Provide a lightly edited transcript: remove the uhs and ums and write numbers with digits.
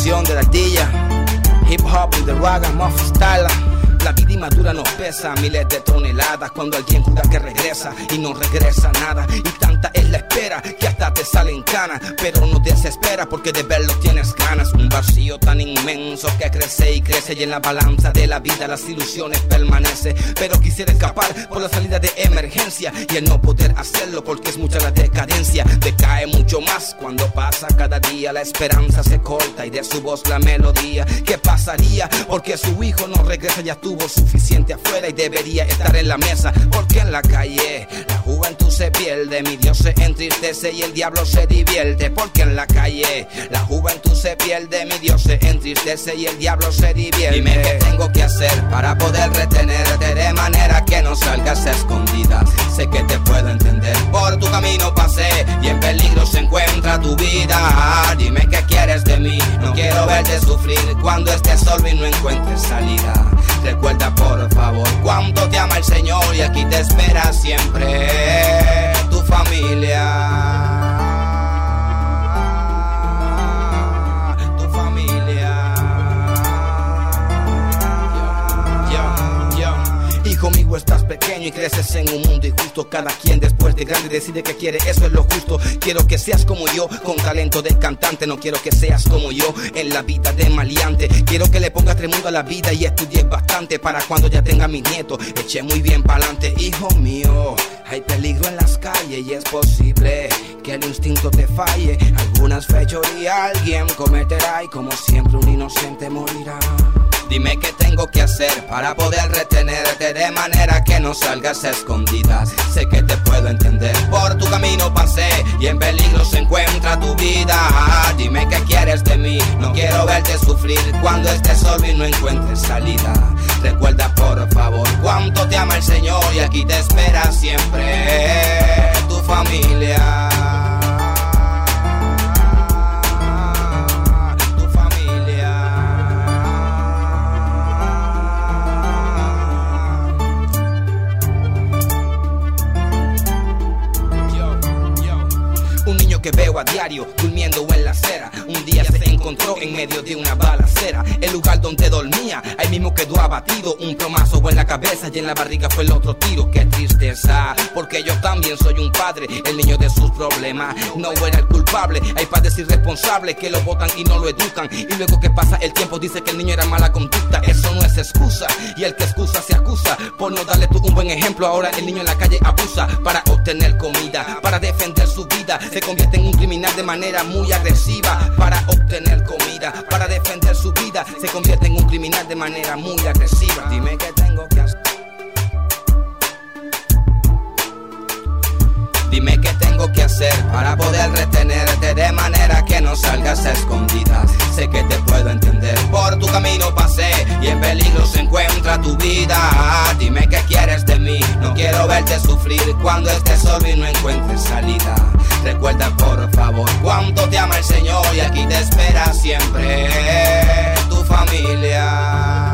canción de la ardilla. Hip hop y the ragamuffin style. La vida inmadura nos pesa miles de toneladas cuando alguien jura que regresa y no regresa nada. Y tanta es la espera que hasta te salen canas, pero no desespera porque de verlo tienes ganas. Un vacío tan inmenso que crece y crece, y en la balanza de la vida las ilusiones permanecen. Pero quisiera escapar por la salida de emergencia y el no poder hacerlo porque es mucha la decadencia. Decae mucho más cuando pasa cada día, la esperanza se corta y de su voz la melodía. ¿Qué pasaría? Porque su hijo no regresa, ya tuvo suficiente afuera y debería estar en la mesa. Porque en la calle la juventud se pierde, mi Dios se entristece y el diablo se divierte. Porque en la calle la juventud se pierde, mi Dios se entristece y el diablo se divierte. Dime qué tengo que hacer para poder retenerte de manera que no salgas a escondidas. Sé que te puedo entender, por tu camino pasé y en peligro se encuentra tu vida. Dime qué quieres de mí, no quiero verte sufrir cuando estés solo y no encuentres salida. Recuerda por favor cuánto te ama el Señor y aquí te espera siempre tu familia. Tu familia. Hijo mío, estás pequeño y creces en un mundo injusto. Cada quien después de grande decide que quiere, eso es lo justo. Quiero que seas como yo, con talento de cantante. No quiero que seas como yo, en la vida de maleante. Quiero que le pongas tremundo a la vida y estudies bastante para cuando ya tenga mis nietos eche muy bien pa'lante. Hijo mío, hay peligro en las calles y es posible que el instinto te falle. Algunas fechorías alguien cometerá y como siempre un inocente morirá. Dime qué tengo que hacer para poder retenerte de manera que no salgas a escondidas. Sé que te puedo entender, por tu camino pasé y en peligro se encuentra tu vida. Dime qué quieres de mí, no quiero verte sufrir cuando estés solo y no encuentres salida. Recuerda por favor cuánto te ama el Señor y aquí te espera siempre tu familia. Que veo a diario durmiendo en la acera, un día se encontró en medio de una balacera. El lugar donde dormía, ahí mismo quedó abatido. Un plomazo en la cabeza y en la barriga fue el otro tiro. Qué tristeza, porque yo también soy un padre, el niño de sus problemas. No era el culpable, hay padres irresponsables que lo botan y no lo educan. Y luego que pasa el tiempo dice que el niño era mala conducta. Eso no es excusa, y el que excusa se acusa por no darle tú un buen ejemplo. Ahora el niño en la calle abusa para obtener comida, para defender su vida. Se convierte en un criminal de manera muy agresiva para obtener comida, para defender su vida. Se convierte en un criminal de manera muy agresiva. Dime qué tengo que hacer. Dime qué tengo que hacer para poder retenerte de manera que no salgas a escondidas. Sé que te puedo entender, por tu camino pasé y en peligro se encuentra tu vida. Dime qué quieres de mí, no quiero verte sufrir cuando estés solo y no encuentres salida. Recuerda por favor cuánto te ama el Señor y aquí te espera siempre tu familia.